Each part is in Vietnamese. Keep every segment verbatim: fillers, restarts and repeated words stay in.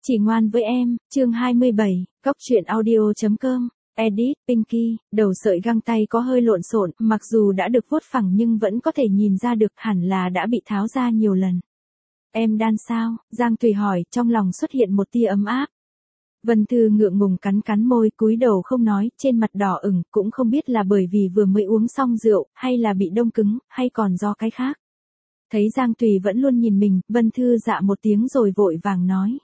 Chỉ ngoan với em, chương hai mươi bảy, góc truyện audio.com, edit, Pinky, đầu sợi găng tay có hơi lộn xộn, mặc dù đã được vuốt phẳng nhưng vẫn có thể nhìn ra được hẳn là đã bị tháo ra nhiều lần. Em đan sao? Giang Tùy hỏi, trong lòng xuất hiện một tia ấm áp. Vân Thư ngượng ngùng cắn cắn môi, cúi đầu không nói, trên mặt đỏ ửng, cũng không biết là bởi vì vừa mới uống xong rượu, hay là bị đông cứng, hay còn do cái khác. Thấy Giang Tùy vẫn luôn nhìn mình, Vân Thư dạ một tiếng rồi vội vàng nói.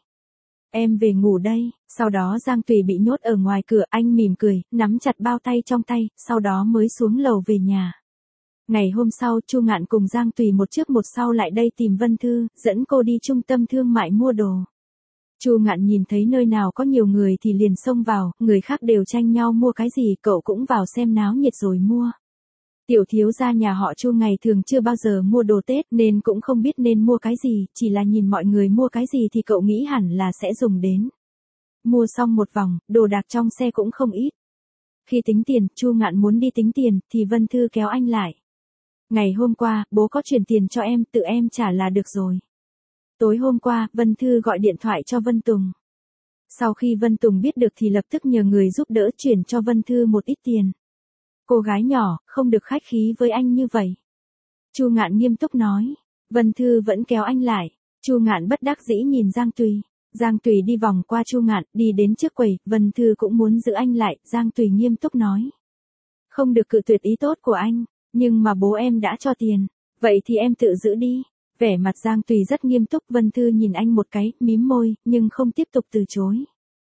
Em về ngủ đây. Sau đó Giang Tùy bị nhốt ở ngoài cửa, anh mỉm cười, nắm chặt bao tay trong tay, sau đó mới xuống lầu về nhà. Ngày hôm sau, Chu Ngạn cùng Giang Tùy một trước một sau lại đây tìm Vân Thư, dẫn cô đi trung tâm thương mại mua đồ. Chu Ngạn nhìn thấy nơi nào có nhiều người thì liền xông vào, người khác đều tranh nhau mua cái gì, cậu cũng vào xem náo nhiệt rồi mua. Tiểu thiếu gia nhà họ Chu ngày thường chưa bao giờ mua đồ Tết nên cũng không biết nên mua cái gì, chỉ là nhìn mọi người mua cái gì thì cậu nghĩ hẳn là sẽ dùng đến. Mua xong một vòng, đồ đạc trong xe cũng không ít. Khi tính tiền, Chu Ngạn muốn đi tính tiền, thì Vân Thư kéo anh lại. Ngày hôm qua, bố có chuyển tiền cho em, tự em trả là được rồi. Tối hôm qua, Vân Thư gọi điện thoại cho Vân Tùng. Sau khi Vân Tùng biết được thì lập tức nhờ người giúp đỡ chuyển cho Vân Thư một ít tiền. Cô gái nhỏ, không được khách khí với anh như vậy. Chu Ngạn nghiêm túc nói. Vân Thư vẫn kéo anh lại. Chu Ngạn bất đắc dĩ nhìn Giang Tùy. Giang Tùy đi vòng qua Chu Ngạn, đi đến trước quầy, Vân Thư cũng muốn giữ anh lại, Giang Tùy nghiêm túc nói. Không được cự tuyệt ý tốt của anh, nhưng mà bố em đã cho tiền, vậy thì em tự giữ đi. Vẻ mặt Giang Tùy rất nghiêm túc, Vân Thư nhìn anh một cái, mím môi, nhưng không tiếp tục từ chối.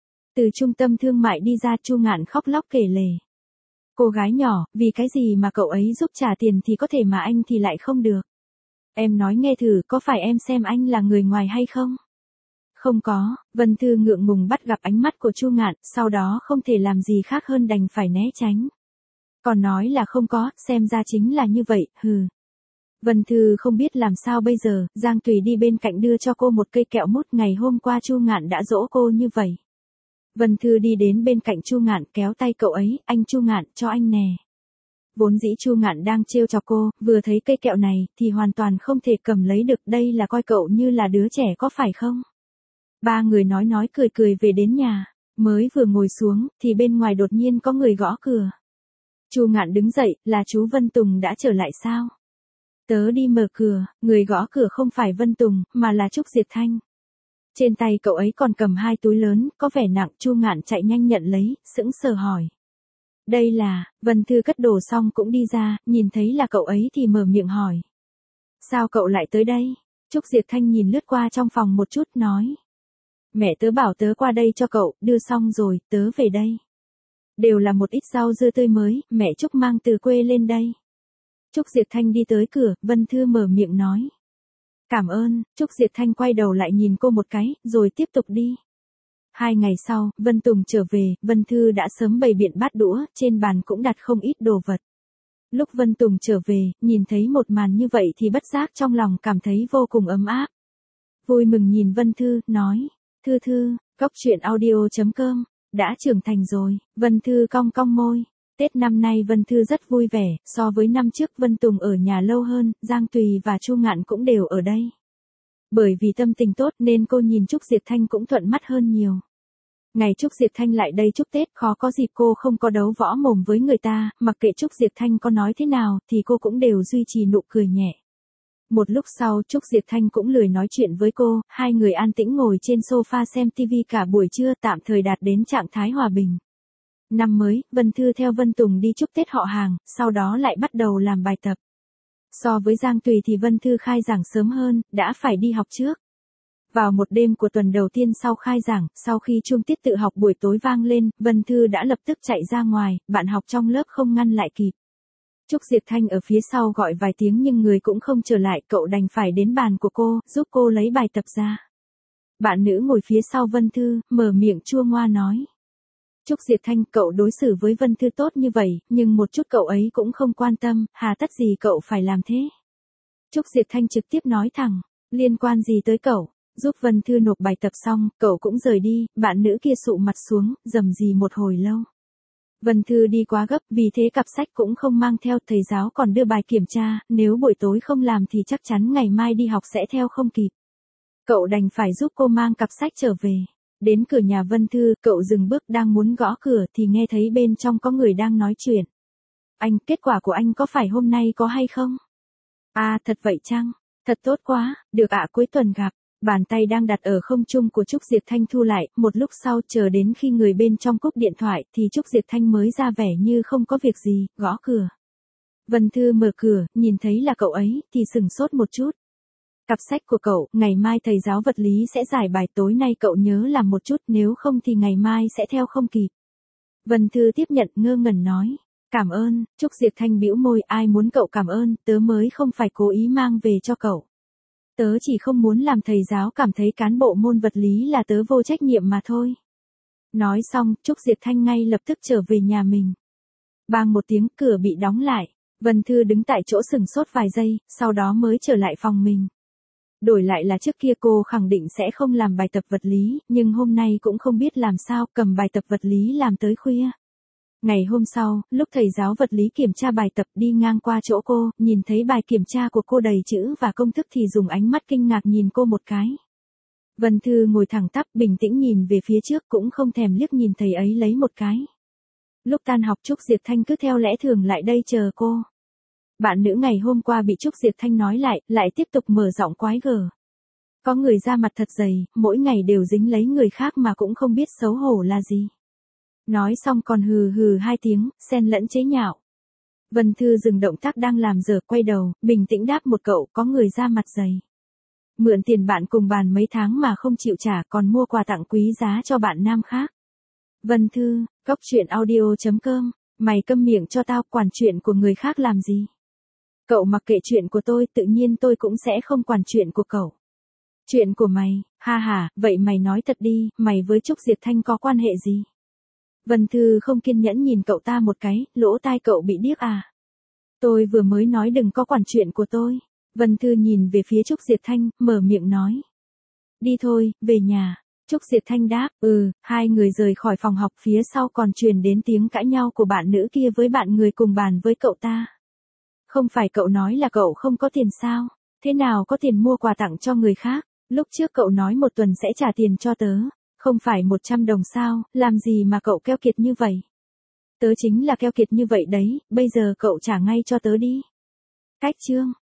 Từ trung tâm thương mại đi ra, Chu Ngạn khóc lóc kể lể. Cô gái nhỏ, vì cái gì mà cậu ấy giúp trả tiền thì có thể mà anh thì lại không được. Em nói nghe thử, có phải em xem anh là người ngoài hay không? Không có. Vân Thư ngượng ngùng bắt gặp ánh mắt của Chu Ngạn, sau đó không thể làm gì khác hơn đành phải né tránh. Còn nói là không có, xem ra chính là như vậy, hừ. Vân Thư không biết làm sao bây giờ, Giang Tùy đi bên cạnh đưa cho cô một cây kẹo mút, ngày hôm qua Chu Ngạn đã dỗ cô như vậy. Vân Thư đi đến bên cạnh Chu Ngạn kéo tay cậu ấy, anh Chu Ngạn, cho anh nè. Vốn dĩ Chu Ngạn đang trêu chọc cô, vừa thấy cây kẹo này thì hoàn toàn không thể cầm lấy được, đây là coi cậu như là đứa trẻ có phải không? Ba người nói nói cười cười về đến nhà, mới vừa ngồi xuống thì bên ngoài đột nhiên có người gõ cửa. Chu Ngạn đứng dậy, là chú Vân Tùng đã trở lại sao? Tớ đi mở cửa, người gõ cửa không phải Vân Tùng, mà là Trúc Diệp Thanh. Trên tay cậu ấy còn cầm hai túi lớn, có vẻ nặng, Chu Ngạn chạy nhanh nhận lấy, sững sờ hỏi. Đây là, Vân Thư cất đồ xong cũng đi ra, nhìn thấy là cậu ấy thì mở miệng hỏi. Sao cậu lại tới đây? Trúc Diệp Thanh nhìn lướt qua trong phòng một chút, nói. Mẹ tớ bảo tớ qua đây cho cậu, đưa xong rồi, tớ về đây. Đều là một ít rau dưa tươi mới, mẹ Trúc mang từ quê lên đây. Trúc Diệp Thanh đi tới cửa, Vân Thư mở miệng nói. Cảm ơn. Trúc Diệp Thanh quay đầu lại nhìn cô một cái, rồi tiếp tục đi. Hai ngày sau, Vân Tùng trở về, Vân Thư đã sớm bày biện bát đũa, trên bàn cũng đặt không ít đồ vật. Lúc Vân Tùng trở về, nhìn thấy một màn như vậy thì bất giác trong lòng cảm thấy vô cùng ấm áp. Vui mừng nhìn Vân Thư, nói. Thư Thư, góc truyện audio.com, đã trưởng thành rồi. Vân Thư cong cong môi. Tết năm nay Vân Thư rất vui vẻ, so với năm trước Vân Tùng ở nhà lâu hơn, Giang Tùy và Chu Ngạn cũng đều ở đây. Bởi vì tâm tình tốt nên cô nhìn Trúc Diệp Thanh cũng thuận mắt hơn nhiều. Ngày Trúc Diệp Thanh lại đây chúc Tết, khó có dịp cô không có đấu võ mồm với người ta, mặc kệ Trúc Diệp Thanh có nói thế nào thì cô cũng đều duy trì nụ cười nhẹ. Một lúc sau Trúc Diệp Thanh cũng lười nói chuyện với cô, hai người an tĩnh ngồi trên sofa xem tivi cả buổi trưa, tạm thời đạt đến trạng thái hòa bình. Năm mới, Vân Thư theo Vân Tùng đi chúc Tết họ hàng, sau đó lại bắt đầu làm bài tập. So với Giang Tùy thì Vân Thư khai giảng sớm hơn, đã phải đi học trước. Vào một đêm của tuần đầu tiên sau khai giảng, sau khi chuông tiết tự học buổi tối vang lên, Vân Thư đã lập tức chạy ra ngoài, bạn học trong lớp không ngăn lại kịp. Trúc Diệp Thanh ở phía sau gọi vài tiếng nhưng người cũng không trở lại, cậu đành phải đến bàn của cô, giúp cô lấy bài tập ra. Bạn nữ ngồi phía sau Vân Thư, mở miệng chua ngoa nói. Trúc Diệp Thanh, cậu đối xử với Vân Thư tốt như vậy, nhưng một chút cậu ấy cũng không quan tâm, hà tất gì cậu phải làm thế? Trúc Diệp Thanh trực tiếp nói thẳng, liên quan gì tới cậu? Giúp Vân Thư nộp bài tập xong, cậu cũng rời đi, bạn nữ kia sụ mặt xuống, rầm rì một hồi lâu. Vân Thư đi quá gấp, vì thế cặp sách cũng không mang theo, thầy giáo còn đưa bài kiểm tra, nếu buổi tối không làm thì chắc chắn ngày mai đi học sẽ theo không kịp. Cậu đành phải giúp cô mang cặp sách trở về. Đến cửa nhà Vân Thư, cậu dừng bước đang muốn gõ cửa thì nghe thấy bên trong có người đang nói chuyện. Anh, kết quả của anh có phải hôm nay có hay không? À, thật vậy chăng? Thật tốt quá, được ạ, cuối tuần gặp. Bàn tay đang đặt ở không trung của Trúc Diệp Thanh thu lại, một lúc sau chờ đến khi người bên trong cúp điện thoại thì Trúc Diệp Thanh mới ra vẻ như không có việc gì, gõ cửa. Vân Thư mở cửa, nhìn thấy là cậu ấy, thì sừng sốt một chút. Cặp sách của cậu, ngày mai thầy giáo vật lý sẽ giải bài, tối nay cậu nhớ làm một chút, nếu không thì ngày mai sẽ theo không kịp. Vân Thư tiếp nhận, ngơ ngẩn nói. Cảm ơn. Trúc Diệp Thanh bĩu môi, ai muốn cậu cảm ơn, tớ mới không phải cố ý mang về cho cậu. Tớ chỉ không muốn làm thầy giáo cảm thấy cán bộ môn vật lý là tớ vô trách nhiệm mà thôi. Nói xong, Trúc Diệp Thanh ngay lập tức trở về nhà mình. Bang một tiếng, cửa bị đóng lại. Vân Thư đứng tại chỗ sừng sốt vài giây, sau đó mới trở lại phòng mình. Đổi lại là trước kia cô khẳng định sẽ không làm bài tập vật lý, nhưng hôm nay cũng không biết làm sao, cầm bài tập vật lý làm tới khuya. Ngày hôm sau, lúc thầy giáo vật lý kiểm tra bài tập đi ngang qua chỗ cô, nhìn thấy bài kiểm tra của cô đầy chữ và công thức thì dùng ánh mắt kinh ngạc nhìn cô một cái. Vân Thư ngồi thẳng tắp bình tĩnh nhìn về phía trước cũng không thèm liếc nhìn thầy ấy lấy một cái. Lúc tan học Trúc Diệp Thanh cứ theo lẽ thường lại đây chờ cô. Bạn nữ ngày hôm qua bị Trúc Diệp Thanh nói lại, lại tiếp tục mở giọng quái gở. Có người da mặt thật dày, mỗi ngày đều dính lấy người khác mà cũng không biết xấu hổ là gì. Nói xong còn hừ hừ hai tiếng, xen lẫn chế nhạo. Vân Thư dừng động tác đang làm giờ, quay đầu, bình tĩnh đáp một cậu, có người da mặt dày. Mượn tiền bạn cùng bàn mấy tháng mà không chịu trả, còn mua quà tặng quý giá cho bạn nam khác. Vân Thư, cốc truyện audio chấm com, mày câm miệng cho tao, quản chuyện của người khác làm gì? Cậu mặc kệ chuyện của tôi, tự nhiên tôi cũng sẽ không quản chuyện của cậu. Chuyện của mày, ha ha, vậy mày nói thật đi, mày với Trúc Diệp Thanh có quan hệ gì? Vân Thư không kiên nhẫn nhìn cậu ta một cái, lỗ tai cậu bị điếc à? Tôi vừa mới nói đừng có quản chuyện của tôi. Vân Thư nhìn về phía Trúc Diệp Thanh, mở miệng nói. Đi thôi, về nhà. Trúc Diệp Thanh đáp, ừ, hai người rời khỏi phòng học, phía sau còn truyền đến tiếng cãi nhau của bạn nữ kia với bạn người cùng bàn với cậu ta. Không phải cậu nói là cậu không có tiền sao? Thế nào có tiền mua quà tặng cho người khác? Lúc trước cậu nói một tuần sẽ trả tiền cho tớ. Không phải một trăm đồng sao, làm gì mà cậu keo kiệt như vậy? Tớ chính là keo kiệt như vậy đấy, bây giờ cậu trả ngay cho tớ đi. Cách chương.